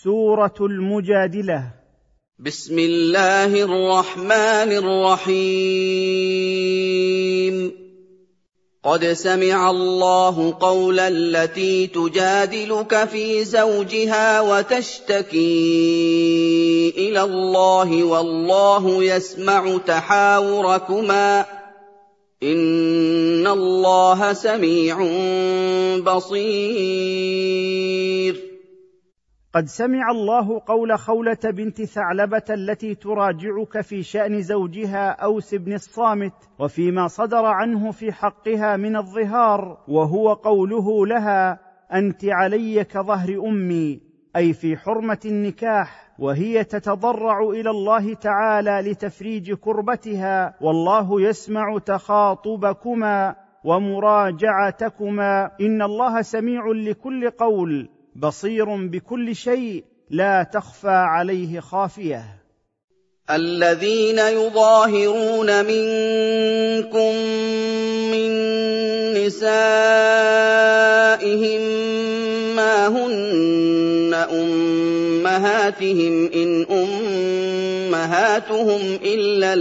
سورة المجادلة. بسم الله الرحمن الرحيم. قد سمع الله قول التي تجادلك في زوجها وتشتكي إلى الله والله يسمع تحاوركما إن الله سميع بصير. قد سمع الله قول خولة بنت ثعلبة التي تراجعك في شأن زوجها أوس بن الصامت وفيما صدر عنه في حقها من الظهار، وهو قوله لها: أنت علي كظهر أمي، أي في حرمة النكاح، وهي تتضرع إلى الله تعالى لتفريج كربتها، والله يسمع تخاطبكما ومراجعتكما إن الله سميع لكل قول بصير بكل شيء لا تخفى عليه خافية. الذين يظاهرون منكم من نسائهم ما هن أمهاتهم إن أمهاتهم إلا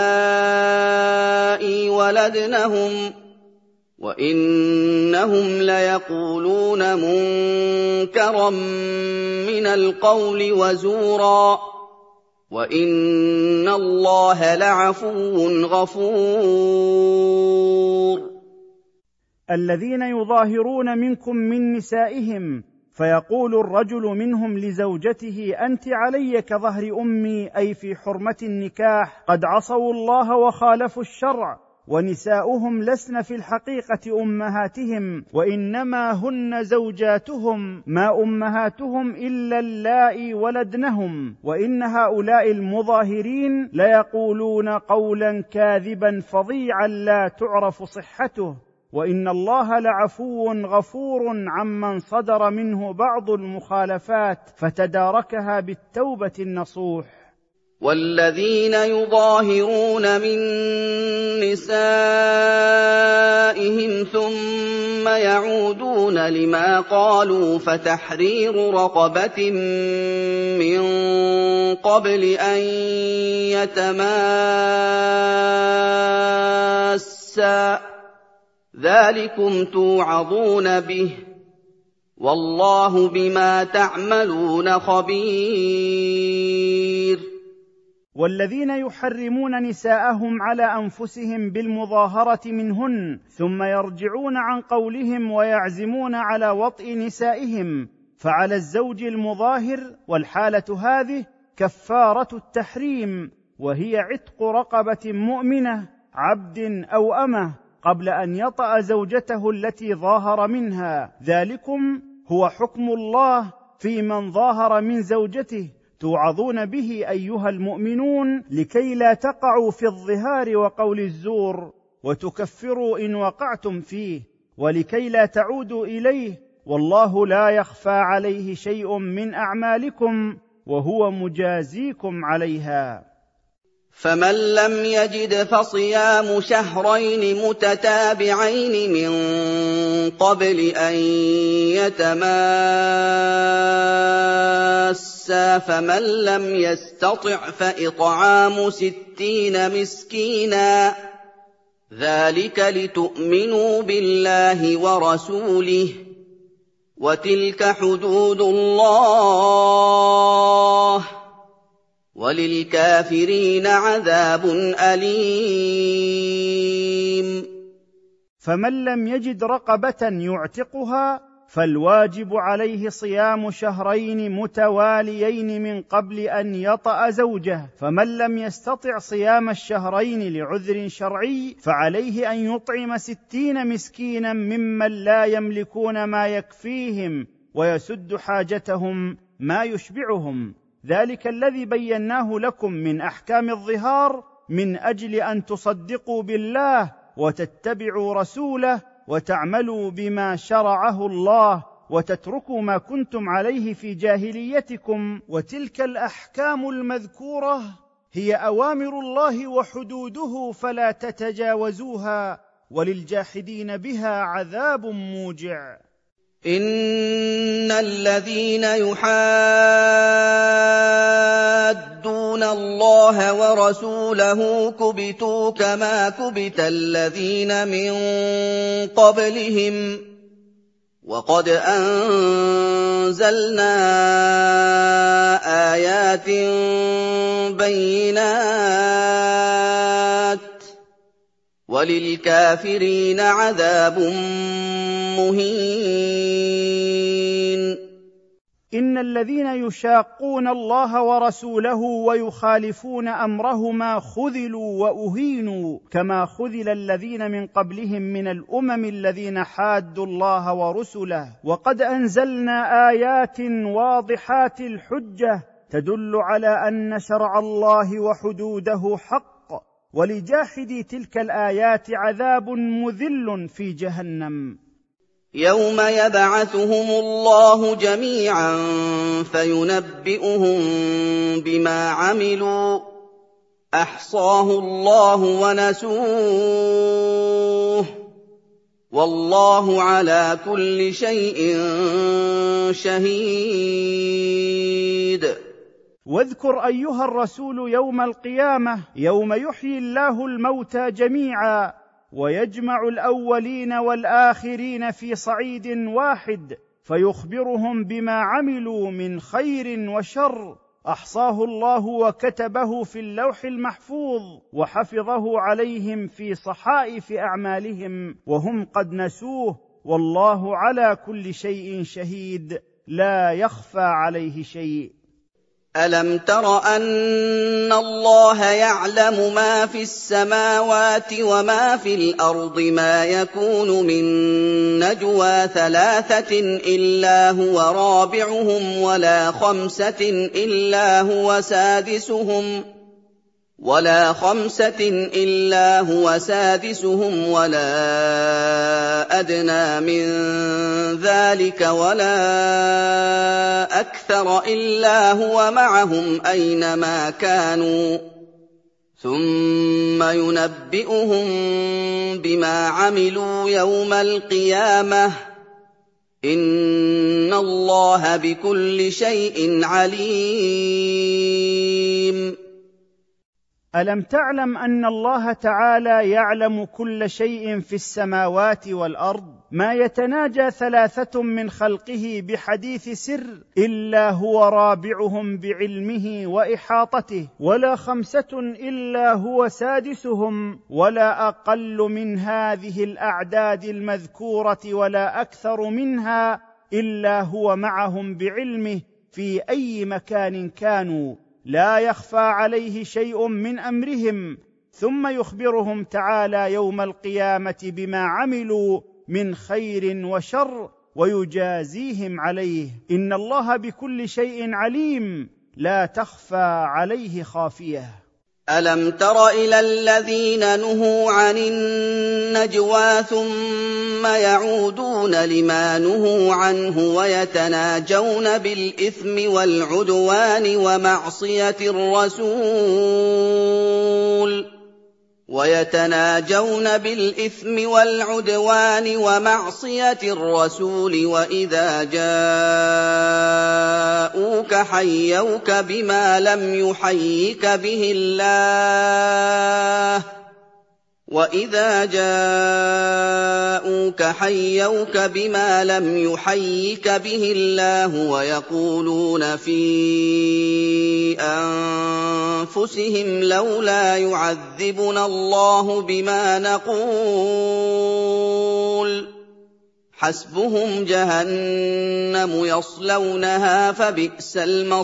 اللائي ولدنهم وإنهم ليقولون منكرا من القول وزورا وإن الله لعفو غفور. الذين يظاهرون منكم من نسائهم، فيقول الرجل منهم لزوجته: أنت علي كظهر أمي، أي في حرمة النكاح، قد عصوا الله وخالفوا الشرع، ونساؤهم لسن في الحقيقة أمهاتهم، وإنما هن زوجاتهم، ما أمهاتهم إلا اللائي ولدنهم، وإن هؤلاء المظاهرين ليقولون قولا كاذبا فظيعا لا تعرف صحته، وإن الله لعفو غفور عمن صدر منه بعض المخالفات فتداركها بالتوبة النصوح. والذين يظاهرون من نسائهم ثم يعودون لما قالوا فتحرير رقبة من قبل أن يتماسا ذلكم توعظون به والله بما تعملون خبير. والذين يحرمون نساءهم على أنفسهم بالمظاهرة منهن ثم يرجعون عن قولهم ويعزمون على وطئ نسائهم، فعلى الزوج المظاهر والحالة هذه كفارة التحريم، وهي عتق رقبة مؤمنة عبد أو أمة قبل أن يطأ زوجته التي ظاهر منها. ذلكم هو حكم الله في من ظاهر من زوجته، توعظون به أيها المؤمنون لكي لا تقعوا في الظهار وقول الزور وتكفروا إن وقعتم فيه، ولكي لا تعودوا إليه، والله لا يخفى عليه شيء من أعمالكم وهو مجازيكم عليها. فمن لم يجد فصيام شهرين متتابعين من قبل أن يتماسا، فمن لم يستطع فإطعام 60 مسكينا، ذلك لتؤمنوا بالله ورسوله، وتلك حدود الله، وللكافرين عذاب أليم. فمن لم يجد رقبة يعتقها فالواجب عليه صيام شهرين متواليين من قبل أن يطأ زوجه، فمن لم يستطع صيام الشهرين لعذر شرعي فعليه أن يطعم 60 مسكينا ممن لا يملكون ما يكفيهم ويسد حاجتهم ما يشبعهم، ذلك الذي بيناه لكم من أحكام الظهار من أجل أن تصدقوا بالله وتتبعوا رسوله وتعملوا بما شرعه الله وتتركوا ما كنتم عليه في جاهليتكم. وتلك الأحكام المذكورة هي أوامر الله وحدوده فلا تتجاوزوها، وللجاحدين بها عذاب موجع. إِنَّ الَّذِينَ يُحَادُّونَ اللَّهَ وَرَسُولَهُ كُبِتُوا كَمَا كُبِتَ الَّذِينَ مِن قَبْلِهِمْ ۚ وَقَدْ أَنزَلْنَا آيَاتٍ بَيِّنَاتٍ ۚ وَلِلْكَافِرِينَ عَذَابٌ مُّهِينٌ. إن الذين يشاقون الله ورسوله ويخالفون أمرهما خذلوا وأهينوا كما خذل الذين من قبلهم من الأمم الذين حادوا الله ورسله، وقد أنزلنا آيات واضحات الحجة تدل على أن شرع الله وحدوده حق، ولجاحدي تلك الآيات عذاب مذل في جهنم. يَوْمَ يَبْعَثُهُمُ اللَّهُ جَمِيعًا فَيُنَبِّئُهُم بِمَا عَمِلُوا ۚ أَحْصَاهُ اللَّهُ وَنَسُوهُ ۚ وَاللَّهُ عَلَىٰ كُلِّ شَيْءٍ شَهِيدٌ. واذكر أيها الرسول يوم القيامة، يوم يحيي الله الموتى جميعا ويجمع الأولين والآخرين في صعيد واحد، فيخبرهم بما عملوا من خير وشر، أحصاه الله وكتبه في اللوح المحفوظ وحفظه عليهم في صحائف أعمالهم وهم قد نسوه، والله على كل شيء شهيد لا يخفى عليه شيء. أَلَمْ تَرَ أَنَّ اللَّهَ يَعْلَمُ مَا فِي السَّمَاوَاتِ وَمَا فِي الْأَرْضِ، مَا يَكُونُ مِن نَّجْوَىٰ ثَلَاثَةٍ إِلَّا هُوَ رَابِعُهُمْ وَلَا خَمْسَةٍ إِلَّا هُوَ سَادِسُهُمْ وَلَا أَدْنَىٰ مِن ذَٰلِكَ وَلَا أَكْثَرَ إِلَّا هُوَ مَعَهُمْ أَيْنَمَا كَانُوا ثُمَّ يُنَبِّئُهُم بِمَا عَمِلُوا يَوْمَ الْقِيَامَةِ ۚ إِنَّ اللَّهَ بِكُلِّ شَيْءٍ عَلِيمٌ. ألم تعلم أن الله تعالى يعلم كل شيء في السماوات والأرض؟ ما يتناجى ثلاثة من خلقه بحديث سر إلا هو رابعهم بعلمه وإحاطته، ولا خمسة إلا هو سادسهم، ولا أقل من هذه الأعداد المذكورة ولا أكثر منها إلا هو معهم بعلمه في أي مكان كانوا، لا يخفى عليه شيء من أمرهم، ثم يخبرهم تعالى يوم القيامة بما عملوا من خير وشر ويجازيهم عليه. إن الله بكل شيء عليم لا تخفى عليه خافية. أَلَمْ تَرَ إِلَى الَّذِينَ نُهُوا عَنِ النَّجْوَىٰ ثُمَّ يَعُودُونَ لِمَا نُهُوا عَنْهُ وَيَتَنَاجَوْنَ بِالْإِثْمِ وَالْعُدْوَانِ وَمَعْصِيَةِ الرَّسُولِ وَإِذَا جَاءُوكَ حَيَّوْكَ بِمَا لَمْ يُحَيِّكَ بِهِ اللَّهُ وَيَقُولُونَ فِي أَنفُسِهِمْ لَوْلَا يُعَذِّبُنَا اللَّهُ بِمَا نَقُولُ ۖ حَسْبُهُمْ جَهَنَّمُ يَصْلَوْنَهَا فَبِئْسَ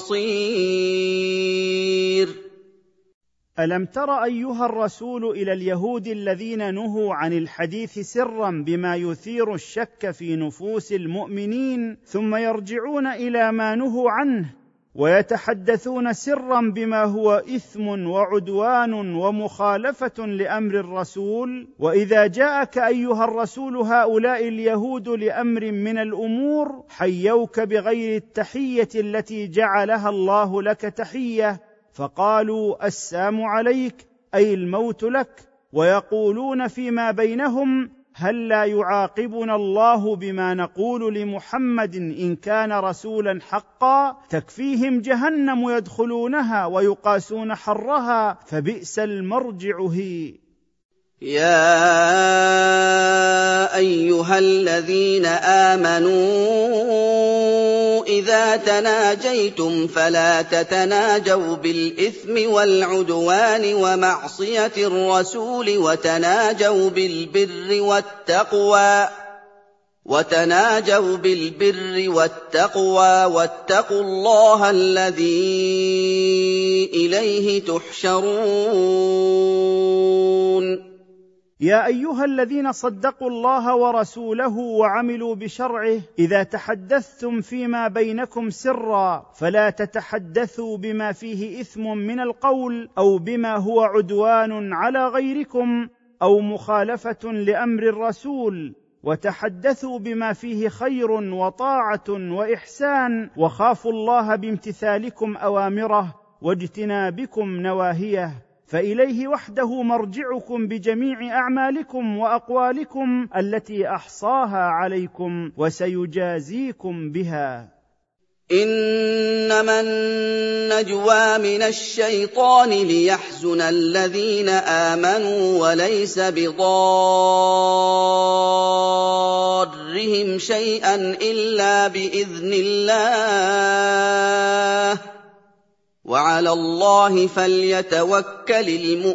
الْمَصِيرُ. ألم تر أيها الرسول إلى اليهود الذين نهوا عن الحديث سرا بما يثير الشك في نفوس المؤمنين، ثم يرجعون إلى ما نهوا عنه ويتحدثون سرا بما هو إثم وعدوان ومخالفة لأمر الرسول؟ وإذا جاءك أيها الرسول هؤلاء اليهود لأمر من الأمور حيوك بغير التحية التي جعلها الله لك تحية، فقالوا السلام عليك أي الموت لك، ويقولون فيما بينهم هل لا يعاقبنا الله بما نقول لمحمد إن كان رسولا حقا؟ تكفيهم جهنم يدخلونها ويقاسون حرها، فبئس المرجع هي. يا أيها الذين آمنوا إذا تناجيتم فلا تتناجوا بالإثم والعدوان ومعصية الرسول وتناجوا بالبر والتقوى واتقوا الله الذي إليه تحشرون. يا أيها الذين صدقوا الله ورسوله وعملوا بشرعه، إذا تحدثتم فيما بينكم سرا فلا تتحدثوا بما فيه إثم من القول أو بما هو عدوان على غيركم أو مخالفة لأمر الرسول، وتحدثوا بما فيه خير وطاعة وإحسان، وخافوا الله بامتثالكم أوامره واجتنابكم نواهيه، فإليه وحده مرجعكم بجميع أعمالكم وأقوالكم التي أحصاها عليكم وسيجازيكم بها. إنما النجوى من الشيطان ليحزن الذين آمنوا وليس بضارهم شيئا إلا بإذن الله وعلى الله فليتوكل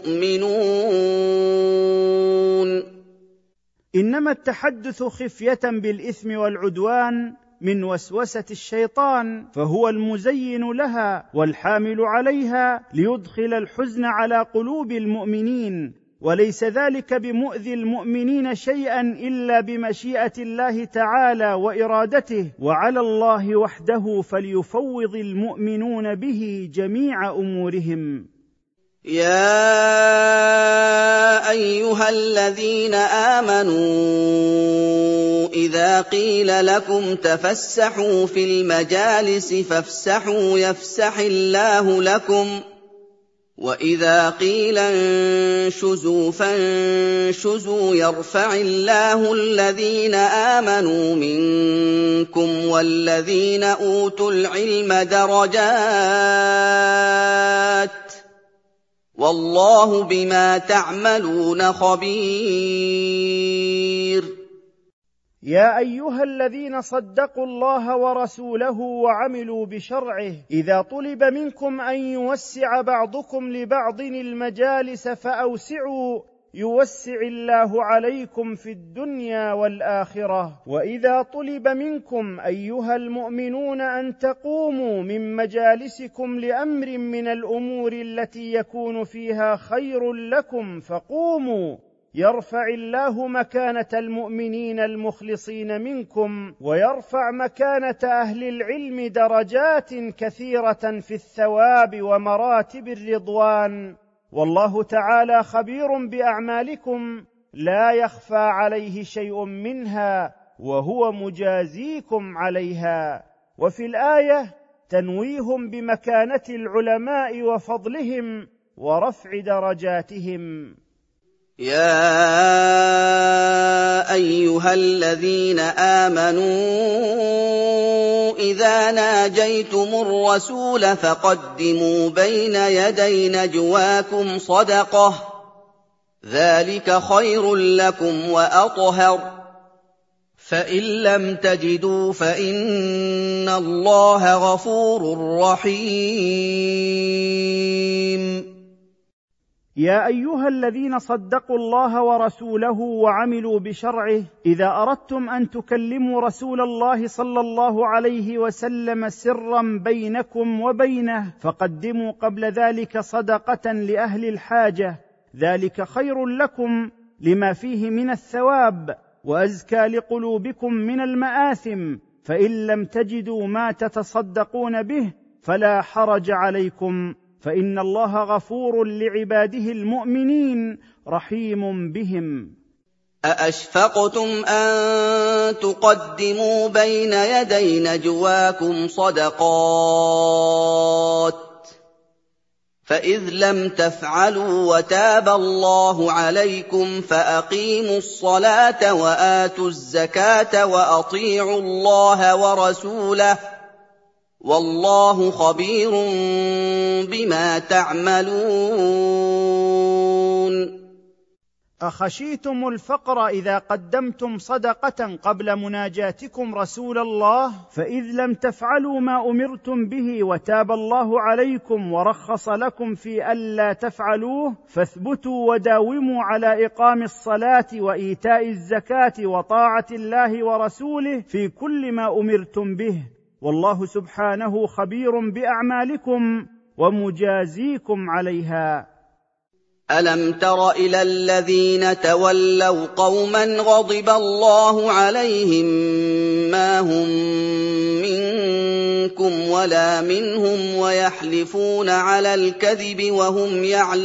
المؤمنون. إنما التحدث خفية بالإثم والعدوان من وسوسة الشيطان، فهو المزين لها والحامل عليها ليدخل الحزن على قلوب المؤمنين، وليس ذلك بمؤذي المؤمنين شيئا إلا بمشيئة الله تعالى وإرادته، وعلى الله وحده فليفوض المؤمنون به جميع أمورهم. يا أيها الذين آمنوا إذا قيل لكم تفسحوا في المجالس فافسحوا يفسح الله لكم، وإذا قيل انشزوا فانشزوا يرفع الله الذين آمنوا منكم والذين أوتوا العلم درجات والله بما تعملون خبير. يا أيها الذين صدقوا الله ورسوله وعملوا بشرعه، إذا طلب منكم أن يوسع بعضكم لبعض المجالس فأوسعوا يوسع الله عليكم في الدنيا والآخرة. وإذا طلب منكم أيها المؤمنون أن تقوموا من مجالسكم لأمر من الأمور التي يكون فيها خير لكم فقوموا يرفع الله مكانة المؤمنين المخلصين منكم، ويرفع مكانة أهل العلم درجات كثيرة في الثواب ومراتب الرضوان، والله تعالى خبير بأعمالكم لا يخفى عليه شيء منها وهو مجازيكم عليها. وفي الآية تنويه بمكانة العلماء وفضلهم ورفع درجاتهم. يا أيها الذين آمنوا إذا ناجيتم الرسول فقدموا بين يدي نجواكم صدقة ذلك خير لكم وأطهر فإن لم تجدوا فإن الله غفور رحيم. يا أيها الذين صدقوا الله ورسوله وعملوا بشرعه، إذا أردتم أن تكلموا رسول الله صلى الله عليه وسلم سرا بينكم وبينه فقدموا قبل ذلك صدقة لأهل الحاجة، ذلك خير لكم لما فيه من الثواب وأزكى لقلوبكم من المآثم، فإن لم تجدوا ما تتصدقون به فلا حرج عليكم، فإن الله غفور لعباده المؤمنين رحيم بهم. أأشفقتم أن تقدموا بين يدي نجواكم صدقات فإذ لم تفعلوا وتاب الله عليكم فأقيموا الصلاة وآتوا الزكاة وأطيعوا الله ورسوله والله خبير بما تعملون. أخشيتم الفقر إذا قدمتم صدقة قبل مناجاتكم رسول الله؟ فإذ لم تفعلوا ما أمرتم به وتاب الله عليكم ورخص لكم في ألا تفعلوه، فاثبتوا وداوموا على إقام الصلاة وإيتاء الزكاة وطاعة الله ورسوله في كل ما أمرتم به، والله سبحانه خبير بأعمالكم ومجازيكم عليها. ألم تر إلى الذين تولوا قوما غضب الله عليهم ما هم منكم ولا منهم ويحلفون على الكذب وهم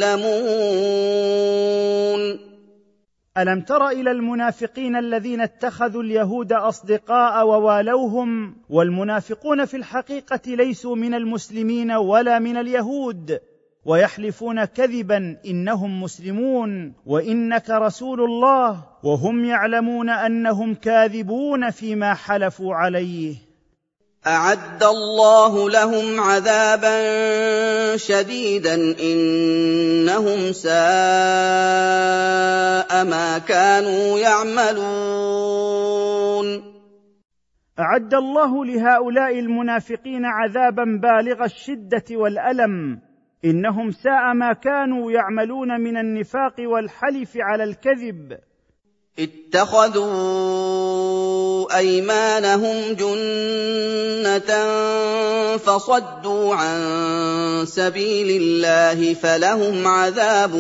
يعلمون. ألم تر إلى المنافقين الذين اتخذوا اليهود أصدقاء ووالوهم، والمنافقون في الحقيقة ليسوا من المسلمين ولا من اليهود، ويحلفون كذبا إنهم مسلمون وإنك رسول الله، وهم يعلمون أنهم كاذبون فيما حلفوا عليه. أعد الله لهم عذابا شديدا إنهم ساء ما كانوا يعملون. أعد الله لهؤلاء المنافقين عذابا بالغ الشدة والألم، إنهم ساء ما كانوا يعملون من النفاق والحلف على الكذب. اتخذوا أيمانهم جنة فصدوا عن سبيل الله فلهم عذاب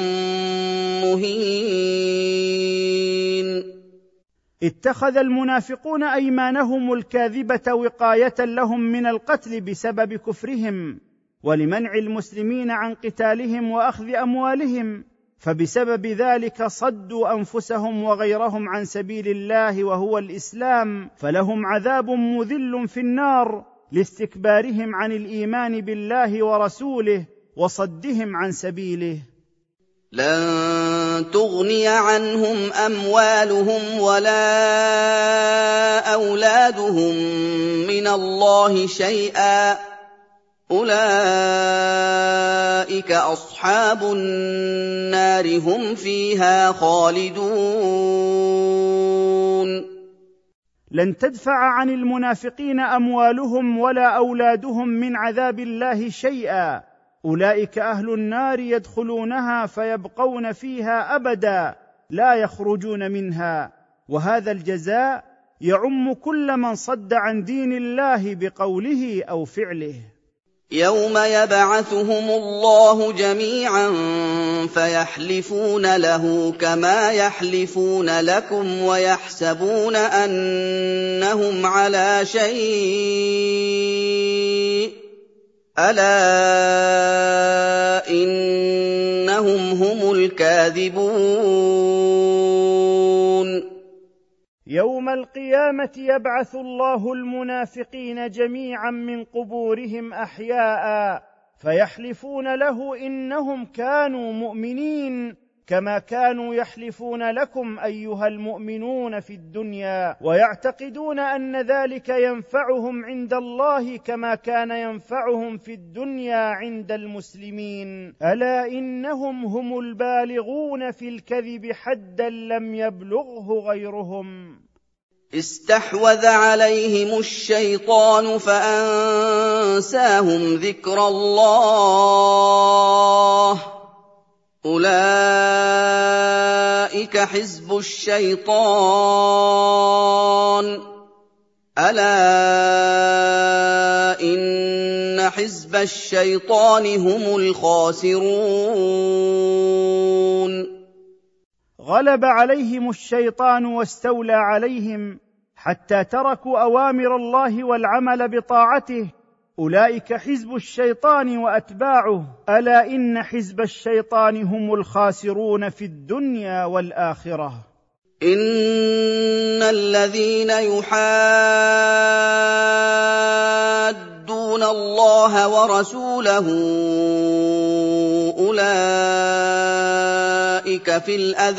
مهين. اتخذ المنافقون أيمانهم الكاذبة وقاية لهم من القتل بسبب كفرهم، ولمنع المسلمين عن قتالهم وأخذ أموالهم، فبسبب ذلك صدوا أنفسهم وغيرهم عن سبيل الله وهو الإسلام، فلهم عذاب مذل في النار لاستكبارهم عن الإيمان بالله ورسوله وصدهم عن سبيله. لن تغني عنهم أموالهم ولا أولادهم من الله شيئا أولئك أصحاب النار هم فيها خالدون. لن تدفع عن المنافقين أموالهم ولا أولادهم من عذاب الله شيئا، أولئك أهل النار يدخلونها فيبقون فيها أبدا لا يخرجون منها، وهذا الجزاء يعم كل من صد عن دين الله بقوله أو فعله. يوم يبعثهم الله جميعا فيحلفون له كما يحلفون لكم ويحسبون أنهم على شيء ألا إنهم هم الكاذبون. يوم القيامة يبعث الله المنافقين جميعا من قبورهم أحياء فيحلفون له إنهم كانوا مؤمنين كما كانوا يحلفون لكم أيها المؤمنون في الدنيا، ويعتقدون أن ذلك ينفعهم عند الله كما كان ينفعهم في الدنيا عند المسلمين، ألا إنهم هم البالغون في الكذب حدا لم يبلغه غيرهم. استحوذ عليهم الشيطان فأنساهم ذكر الله أولئك حزب الشيطان ألا إن حزب الشيطان هم الخاسرون. غلب عليهم الشيطان واستولى عليهم حتى تركوا أوامر الله والعمل بطاعته، أولئك حزب الشيطان وأتباعه ألا إن حزب الشيطان هم الخاسرون في الدنيا والآخرة. إن الذين يحادون يُحَادُّونَ اللَّهَ وَرَسُولَهُ أُولَٰئِكَ في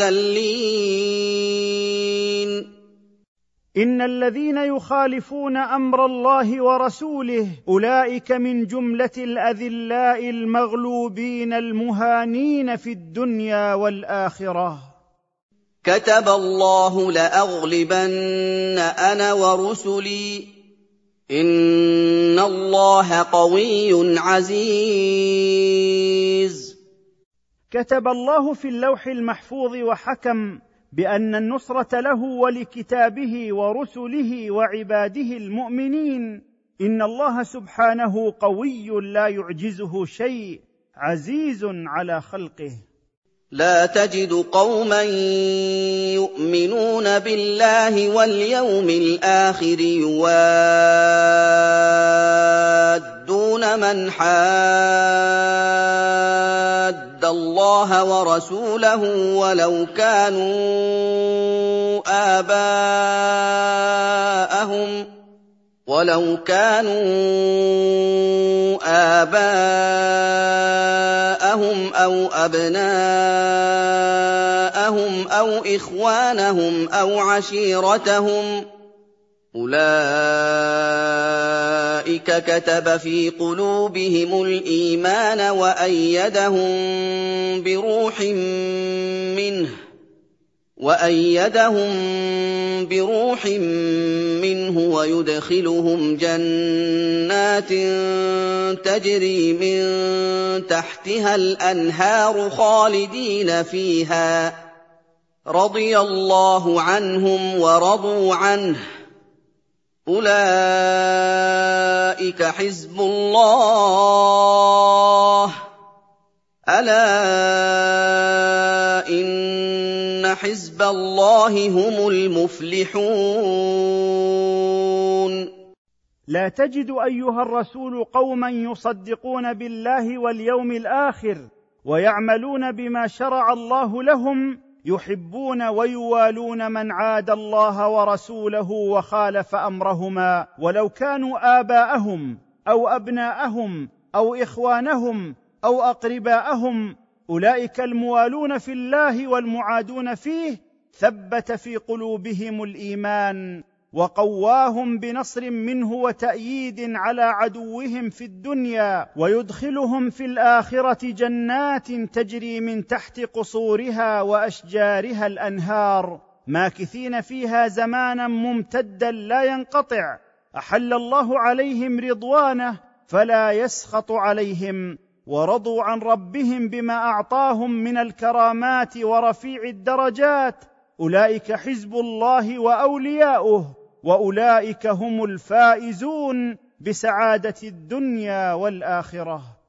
الْأَذَلِّينَ إن الذين يخالفون أمر الله ورسوله أولئك من جملة الأذلاء المغلوبين المهانين في الدنيا والآخرة. كتب الله لأغلبن أنا ورسلي إن الله قوي عزيز. كتب الله في اللوح المحفوظ وحكم بأن النصرة له ولكتابه ورسله وعباده المؤمنين. إن الله سبحانه قوي لا يعجزه شيء، عزيز على خلقه. لا تجد قوما يؤمنون بالله واليوم الآخر يوادون من حاد الله ورسوله ولو كانوا آباءهم أو أبناءهم أو إخوانهم أو عشيرتهم أولئك كتب في قلوبهم الإيمان وأيدهم بروح منه ويدخلهم جنات تجري من تحتها الأنهار خالدين فيها رضي الله عنهم ورضوا عنه أولئك حزب الله ألا إن حزب الله هم المفلحون. لا تجد أيها الرسول قوما يصدقون بالله واليوم الآخر ويعملون بما شرع الله لهم يحبون ويوالون من عادى الله ورسوله وخالف أمرهما ولو كانوا آباءهم أو أبناءهم أو إخوانهم أو أقرباءهم. أولئك الموالون في الله والمعادون فيه ثبت في قلوبهم الإيمان وقواهم بنصر منه وتأييد على عدوهم في الدنيا، ويدخلهم في الآخرة جنات تجري من تحت قصورها وأشجارها الأنهار ماكثين فيها زمانا ممتدا لا ينقطع. أحل الله عليهم رضوانه فلا يسخط عليهم، ورضوا عن ربهم بما أعطاهم من الكرامات ورفيع الدرجات. أولئك حزب الله وأولياؤه، وأولئك هم الفائزون بسعادة الدنيا والآخرة.